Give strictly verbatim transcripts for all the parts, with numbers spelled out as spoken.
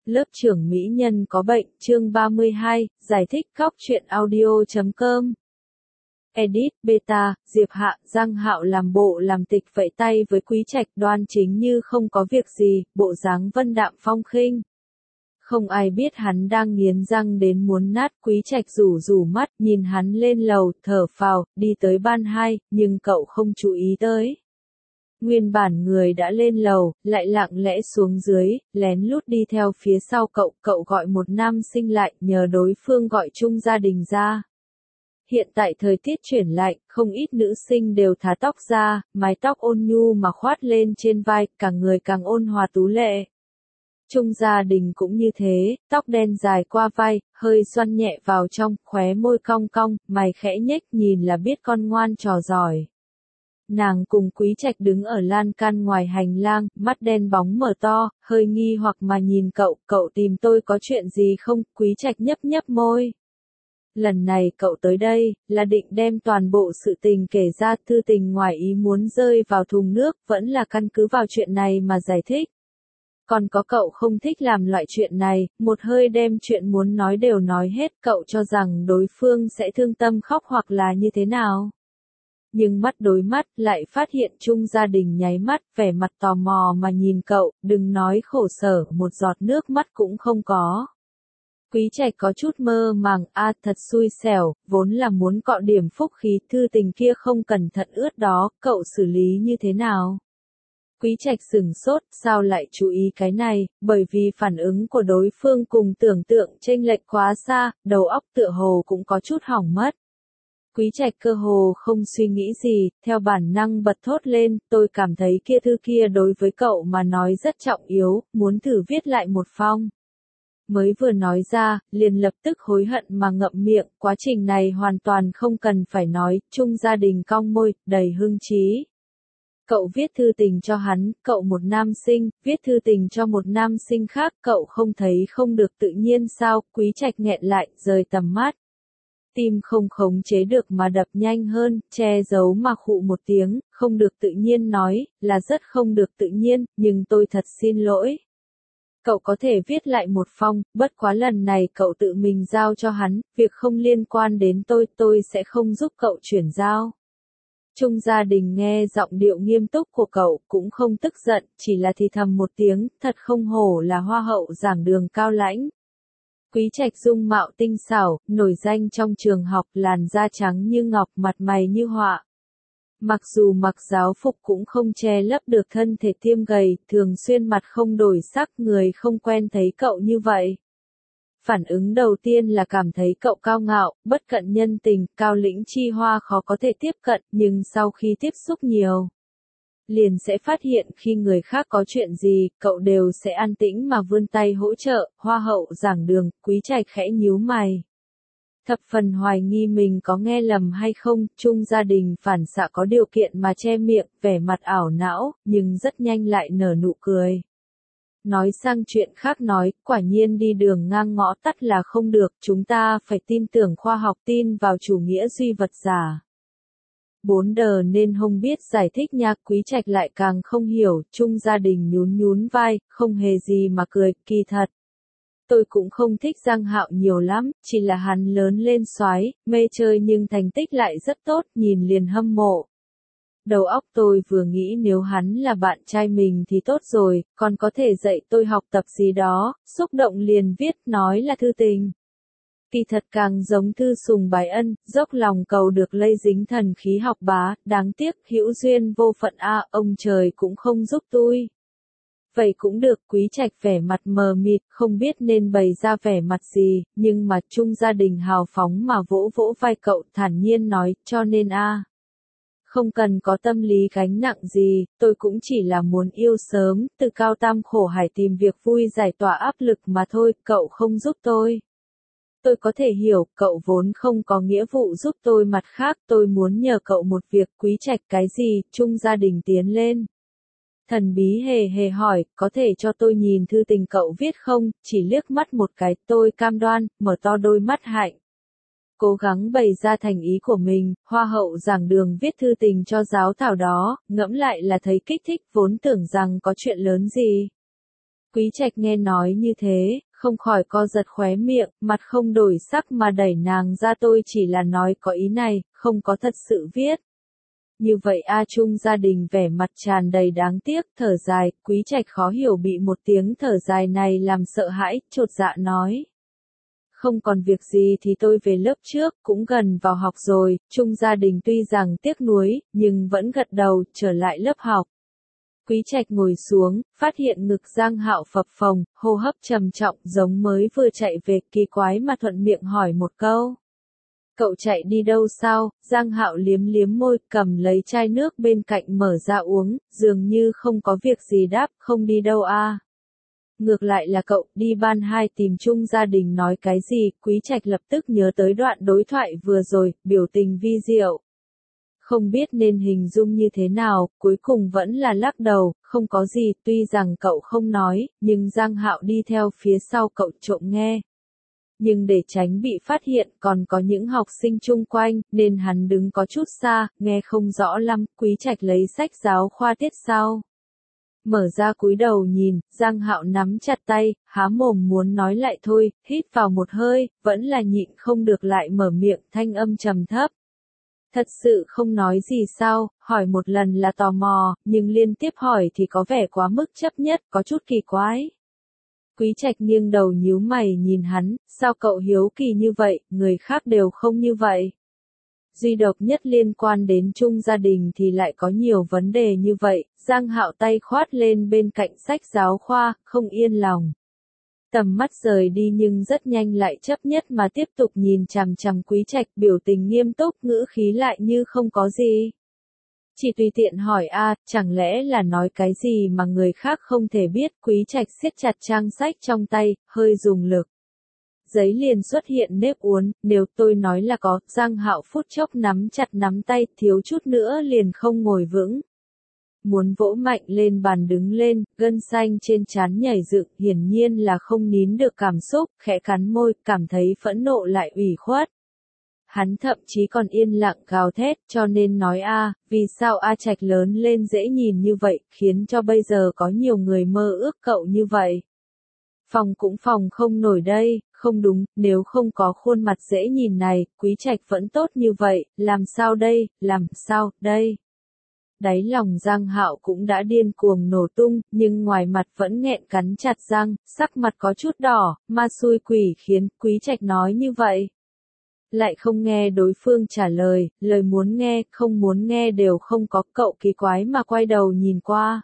Lớp trưởng mỹ nhân có bệnh, chương ba mươi hai, giải thích góc truyện audio chấm com. Edit, beta, Diệp Hạ, Giang Hạo làm bộ làm tịch vẫy tay với Quý Trạch đoan chính như không có việc gì, bộ dáng vân đạm phong khinh. Không ai biết hắn đang nghiến răng đến muốn nát. Quý Trạch rủ rủ mắt, nhìn hắn lên lầu, thở phào, đi tới ban hai, nhưng cậu không chú ý tới. Nguyên bản người đã lên lầu, lại lặng lẽ xuống dưới, lén lút đi theo phía sau cậu, cậu gọi một nam sinh lại, nhờ đối phương gọi chung gia đình ra. Hiện tại thời tiết chuyển lạnh, không ít nữ sinh đều thả tóc ra, mái tóc ôn nhu mà khoát lên trên vai, cả người càng ôn hòa tú lệ. Chung gia đình cũng như thế, tóc đen dài qua vai, hơi xoăn nhẹ vào trong, khóe môi cong cong, mày khẽ nhếch nhìn là biết con ngoan trò giỏi. Nàng cùng Quý Trạch đứng ở lan can ngoài hành lang, mắt đen bóng mở to, hơi nghi hoặc mà nhìn cậu, cậu tìm tôi có chuyện gì không? Quý Trạch nhấp nhấp môi. Lần này cậu tới đây, là định đem toàn bộ sự tình kể ra. Thư tình ngoài ý muốn rơi vào thùng nước, vẫn là căn cứ vào chuyện này mà giải thích. Còn có cậu không thích làm loại chuyện này, một hơi đem chuyện muốn nói đều nói hết, cậu cho rằng đối phương sẽ thương tâm khóc hoặc là như thế nào. Nhưng mắt đối mắt lại phát hiện chung gia đình nháy mắt, vẻ mặt tò mò mà nhìn cậu, đừng nói khổ sở, một giọt nước mắt cũng không có. Quý Trạch có chút mơ màng, a thật xui xẻo, vốn là muốn cọ điểm phúc khí, thư tình kia không cẩn thận ướt đó, cậu xử lý như thế nào? Quý Trạch sửng sốt, sao lại chú ý cái này, bởi vì phản ứng của đối phương cùng tưởng tượng chênh lệch quá xa, đầu óc tựa hồ cũng có chút hỏng mất. Quý Trạch cơ hồ không suy nghĩ gì, theo bản năng bật thốt lên, tôi cảm thấy kia thư kia đối với cậu mà nói rất trọng yếu, muốn thử viết lại một phong. Mới vừa nói ra, liền lập tức hối hận mà ngậm miệng, quá trình này hoàn toàn không cần phải nói, chung gia đình cong môi, đầy hưng trí. Cậu viết thư tình cho hắn, cậu một nam sinh, viết thư tình cho một nam sinh khác, cậu không thấy không được tự nhiên sao? Quý Trạch nghẹn lại, rời tầm mắt. Tim không khống chế được mà đập nhanh hơn, che giấu mà khụ một tiếng, không được tự nhiên nói, là rất không được tự nhiên, nhưng tôi thật xin lỗi. Cậu có thể viết lại một phong, bất quá lần này cậu tự mình giao cho hắn, việc không liên quan đến tôi, tôi sẽ không giúp cậu chuyển giao. Chung gia đình nghe giọng điệu nghiêm túc của cậu, cũng không tức giận, chỉ là thì thầm một tiếng, thật không hổ là hoa hậu giảng đường cao lãnh. Quý Trạch dung mạo tinh xảo, nổi danh trong trường học, làn da trắng như ngọc, mặt mày như họa. Mặc dù mặc giáo phục cũng không che lấp được thân thể tiêm gầy, thường xuyên mặt không đổi sắc, người không quen thấy cậu như vậy. Phản ứng đầu tiên là cảm thấy cậu cao ngạo, bất cận nhân tình, cao lĩnh chi hoa khó có thể tiếp cận, nhưng sau khi tiếp xúc nhiều, liền sẽ phát hiện khi người khác có chuyện gì, cậu đều sẽ an tĩnh mà vươn tay hỗ trợ. Hoa hậu giảng đường, Quý Trạch khẽ nhíu mày. Thập phần hoài nghi mình có nghe lầm hay không, chung gia đình phản xạ có điều kiện mà che miệng, vẻ mặt ảo não, nhưng rất nhanh lại nở nụ cười. Nói sang chuyện khác nói, quả nhiên đi đường ngang ngõ tắt là không được, chúng ta phải tin tưởng khoa học, tin vào chủ nghĩa duy vật giả. Bốn đờ nên không biết giải thích nha. Quý Trạch lại càng không hiểu, chung gia đình nhún nhún vai, không hề gì mà cười, kỳ thật. Tôi cũng không thích Giang Hạo nhiều lắm, chỉ là hắn lớn lên soái, mê chơi nhưng thành tích lại rất tốt, nhìn liền hâm mộ. Đầu óc tôi vừa nghĩ nếu hắn là bạn trai mình thì tốt rồi, còn có thể dạy tôi học tập gì đó, xúc động liền viết nói là thư tình. Kỳ thật càng giống thư sùng bái ân, dốc lòng cầu được lây dính thần khí học bá, đáng tiếc hữu duyên vô phận a, ông trời cũng không giúp tôi. Vậy cũng được. Quý Trạch vẻ mặt mờ mịt, không biết nên bày ra vẻ mặt gì, nhưng mà chung gia đình hào phóng mà vỗ vỗ vai cậu, thản nhiên nói, cho nên a, không cần có tâm lý gánh nặng gì, tôi cũng chỉ là muốn yêu sớm, từ cao tam khổ hải tìm việc vui giải tỏa áp lực mà thôi, cậu không giúp tôi. Tôi có thể hiểu, cậu vốn không có nghĩa vụ giúp tôi, mặt khác tôi muốn nhờ cậu một việc. Quý Trạch cái gì? Chung gia đình tiến lên. Thần bí hề hề hỏi, có thể cho tôi nhìn thư tình cậu viết không? Chỉ liếc mắt một cái, tôi cam đoan, mở to đôi mắt hạnh. Cố gắng bày ra thành ý của mình, hoa hậu giảng đường viết thư tình cho giáo thảo đó, ngẫm lại là thấy kích thích, vốn tưởng rằng có chuyện lớn gì. Quý Trạch nghe nói như thế, không khỏi co giật khóe miệng, mặt không đổi sắc mà đẩy nàng ra, tôi chỉ là nói có ý này, không có thật sự viết. Như vậy A Trung gia đình vẻ mặt tràn đầy đáng tiếc, thở dài, Quý Trạch khó hiểu bị một tiếng thở dài này làm sợ hãi, chột dạ nói. Không còn việc gì thì tôi về lớp trước, cũng gần vào học rồi, Trung gia đình tuy rằng tiếc nuối, nhưng vẫn gật đầu, trở lại lớp học. Quý Trạch ngồi xuống, phát hiện ngực Giang Hạo phập phồng, hô hấp trầm trọng giống mới vừa chạy về, kỳ quái mà thuận miệng hỏi một câu. Cậu chạy đi đâu sao? Giang Hạo liếm liếm môi, cầm lấy chai nước bên cạnh mở ra uống, dường như không có việc gì đáp, không đi đâu a. Ngược lại là cậu, đi ban hai tìm Chung gia đình nói cái gì, Quý Trạch lập tức nhớ tới đoạn đối thoại vừa rồi, biểu tình vi diệu. Không biết nên hình dung như thế nào, cuối cùng vẫn là lắc đầu, không có gì, tuy rằng cậu không nói, nhưng Giang Hạo đi theo phía sau cậu trộm nghe. Nhưng để tránh bị phát hiện còn có những học sinh chung quanh, nên hắn đứng có chút xa, nghe không rõ lắm, Quý Trạch lấy sách giáo khoa tiết sau. Mở ra cúi đầu nhìn, Giang Hạo nắm chặt tay, há mồm muốn nói lại thôi, hít vào một hơi, vẫn là nhịn không được lại mở miệng, thanh âm trầm thấp. Thật sự không nói gì sao, hỏi một lần là tò mò, nhưng liên tiếp hỏi thì có vẻ quá mức chấp nhất, có chút kỳ quái. Quý Trạch nghiêng đầu nhíu mày nhìn hắn, sao cậu hiếu kỳ như vậy, người khác đều không như vậy. Duy độc nhất liên quan đến Chung gia đình thì lại có nhiều vấn đề như vậy, Giang Hạo tay khoát lên bên cạnh sách giáo khoa, không yên lòng. Tầm mắt rời đi nhưng rất nhanh lại chấp nhất mà tiếp tục nhìn chằm chằm Quý Trạch, biểu tình nghiêm túc, ngữ khí lại như không có gì. Chỉ tùy tiện hỏi a, chẳng lẽ là nói cái gì mà người khác không thể biết, Quý Trạch siết chặt trang sách trong tay, hơi dùng lực. Giấy liền xuất hiện nếp uốn, nếu tôi nói là có, Giang Hạo phút chốc nắm chặt nắm tay, thiếu chút nữa liền không ngồi vững. Muốn vỗ mạnh lên bàn đứng lên, gân xanh trên trán nhảy dựng, hiển nhiên là không nín được cảm xúc, khẽ cắn môi, cảm thấy phẫn nộ lại ủy khuất. Hắn thậm chí còn yên lặng gào thét, cho nên nói a, vì sao A Trạch lớn lên dễ nhìn như vậy, khiến cho bây giờ có nhiều người mơ ước cậu như vậy. Phòng cũng phòng không nổi đây, không đúng, nếu không có khuôn mặt dễ nhìn này, Quý Trạch vẫn tốt như vậy, làm sao đây, làm sao, đây. Đáy lòng Giang Hạo cũng đã điên cuồng nổ tung, nhưng ngoài mặt vẫn nghẹn cắn chặt răng, sắc mặt có chút đỏ, ma xui quỷ khiến, Quý Trạch nói như vậy. Lại không nghe đối phương trả lời, lời muốn nghe, không muốn nghe đều không có, cậu kỳ quái mà quay đầu nhìn qua.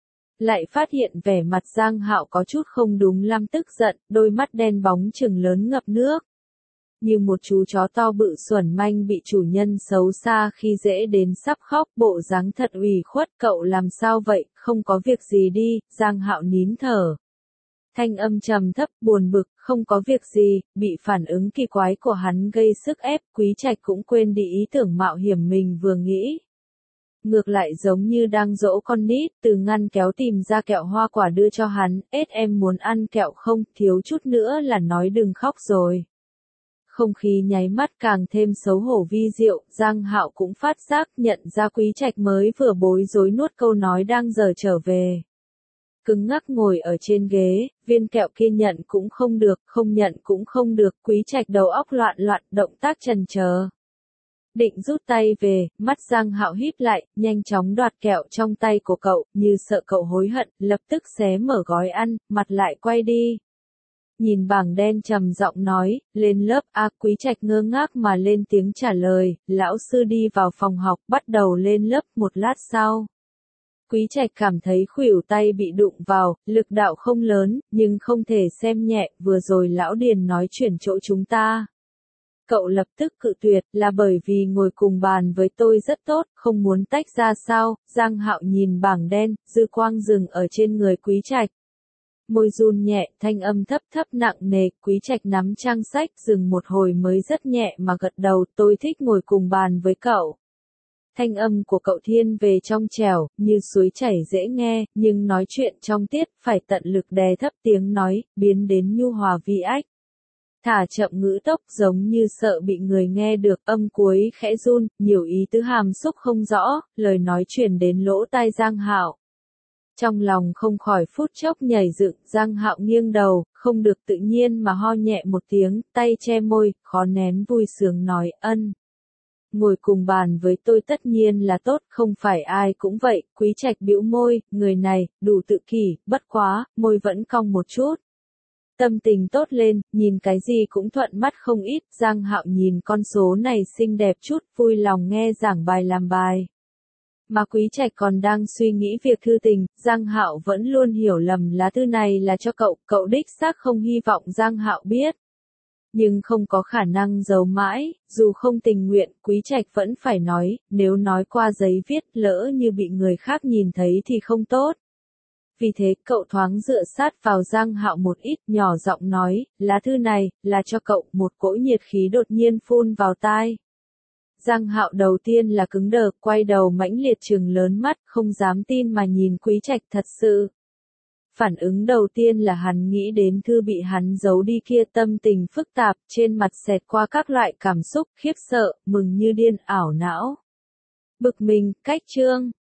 Lại phát hiện vẻ mặt Giang Hạo có chút không đúng lắm, tức giận, đôi mắt đen bóng trừng lớn ngập nước. Như một chú chó to bự xuẩn manh bị chủ nhân xấu xa khi dễ đến sắp khóc, bộ dáng thật ủy khuất, cậu làm sao vậy, không có việc gì đi, Giang Hạo nín thở. Thanh âm trầm thấp, buồn bực, không có việc gì, bị phản ứng kỳ quái của hắn gây sức ép, Quý Trạch cũng quên đi ý tưởng mạo hiểm mình vừa nghĩ. Ngược lại giống như đang dỗ con nít, từ ngăn kéo tìm ra kẹo hoa quả đưa cho hắn, ết em muốn ăn kẹo không, thiếu chút nữa là nói đừng khóc rồi. Không khí nháy mắt càng thêm xấu hổ vi diệu, Giang Hạo cũng phát giác nhận ra Quý Trạch mới vừa bối rối nuốt câu nói đang dở trở về. Cứng ngắc ngồi ở trên ghế, viên kẹo kia nhận cũng không được, không nhận cũng không được, Quý Trạch đầu óc loạn loạn, động tác chần chờ. Định rút tay về, mắt Giang Hạo híp lại, nhanh chóng đoạt kẹo trong tay của cậu, như sợ cậu hối hận, lập tức xé mở gói ăn, mặt lại quay đi. Nhìn bảng đen trầm giọng nói, lên lớp A. Quý Trạch ngơ ngác mà lên tiếng trả lời, lão sư đi vào phòng học, bắt đầu lên lớp, một lát sau. Quý Trạch cảm thấy khuỷu tay bị đụng vào, lực đạo không lớn, nhưng không thể xem nhẹ, vừa rồi lão Điền nói chuyển chỗ chúng ta. Cậu lập tức cự tuyệt, là bởi vì ngồi cùng bàn với tôi rất tốt, không muốn tách ra sao, Giang Hạo nhìn bảng đen, dư quang dừng ở trên người Quý Trạch. Môi run nhẹ, thanh âm thấp thấp nặng nề, Quý Trạch nắm trang sách, dừng một hồi mới rất nhẹ mà gật đầu, tôi thích ngồi cùng bàn với cậu. Thanh âm của cậu thiên về trong trẻo, như suối chảy dễ nghe, nhưng nói chuyện trong tiết, phải tận lực đè thấp tiếng nói, biến đến nhu hòa vi ách. Thả chậm ngữ tốc giống như sợ bị người nghe được, âm cuối khẽ run, nhiều ý tứ hàm xúc không rõ, lời nói truyền đến lỗ tai Giang Hạo. Trong lòng không khỏi phút chốc nhảy dựng, Giang Hạo nghiêng đầu, không được tự nhiên mà ho nhẹ một tiếng, tay che môi, khó nén vui sướng nói ân. Ngồi cùng bàn với tôi tất nhiên là tốt, không phải ai cũng vậy. Quý Trạch bĩu môi, người này, đủ tự kỷ, bất quá, môi vẫn cong một chút. Tâm tình tốt lên, nhìn cái gì cũng thuận mắt không ít. Giang Hạo nhìn con số này xinh đẹp chút, vui lòng nghe giảng bài làm bài. Mà Quý Trạch còn đang suy nghĩ việc thư tình, Giang Hạo vẫn luôn hiểu lầm lá thư này là cho cậu, cậu đích xác không hy vọng Giang Hạo biết. Nhưng không có khả năng giấu mãi, dù không tình nguyện, Quý Trạch vẫn phải nói, nếu nói qua giấy viết lỡ như bị người khác nhìn thấy thì không tốt. Vì thế cậu thoáng dựa sát vào Giang Hạo một ít, nhỏ giọng nói, lá thư này, là cho cậu. Một cỗ nhiệt khí đột nhiên phun vào tai. Giang Hạo đầu tiên là cứng đờ, quay đầu mãnh liệt trừng lớn mắt, không dám tin mà nhìn Quý Trạch thật sự. Phản ứng đầu tiên là hắn nghĩ đến thư bị hắn giấu đi kia, tâm tình phức tạp, trên mặt xẹt qua các loại cảm xúc, khiếp sợ, mừng như điên, ảo não. Bực mình, cách chương.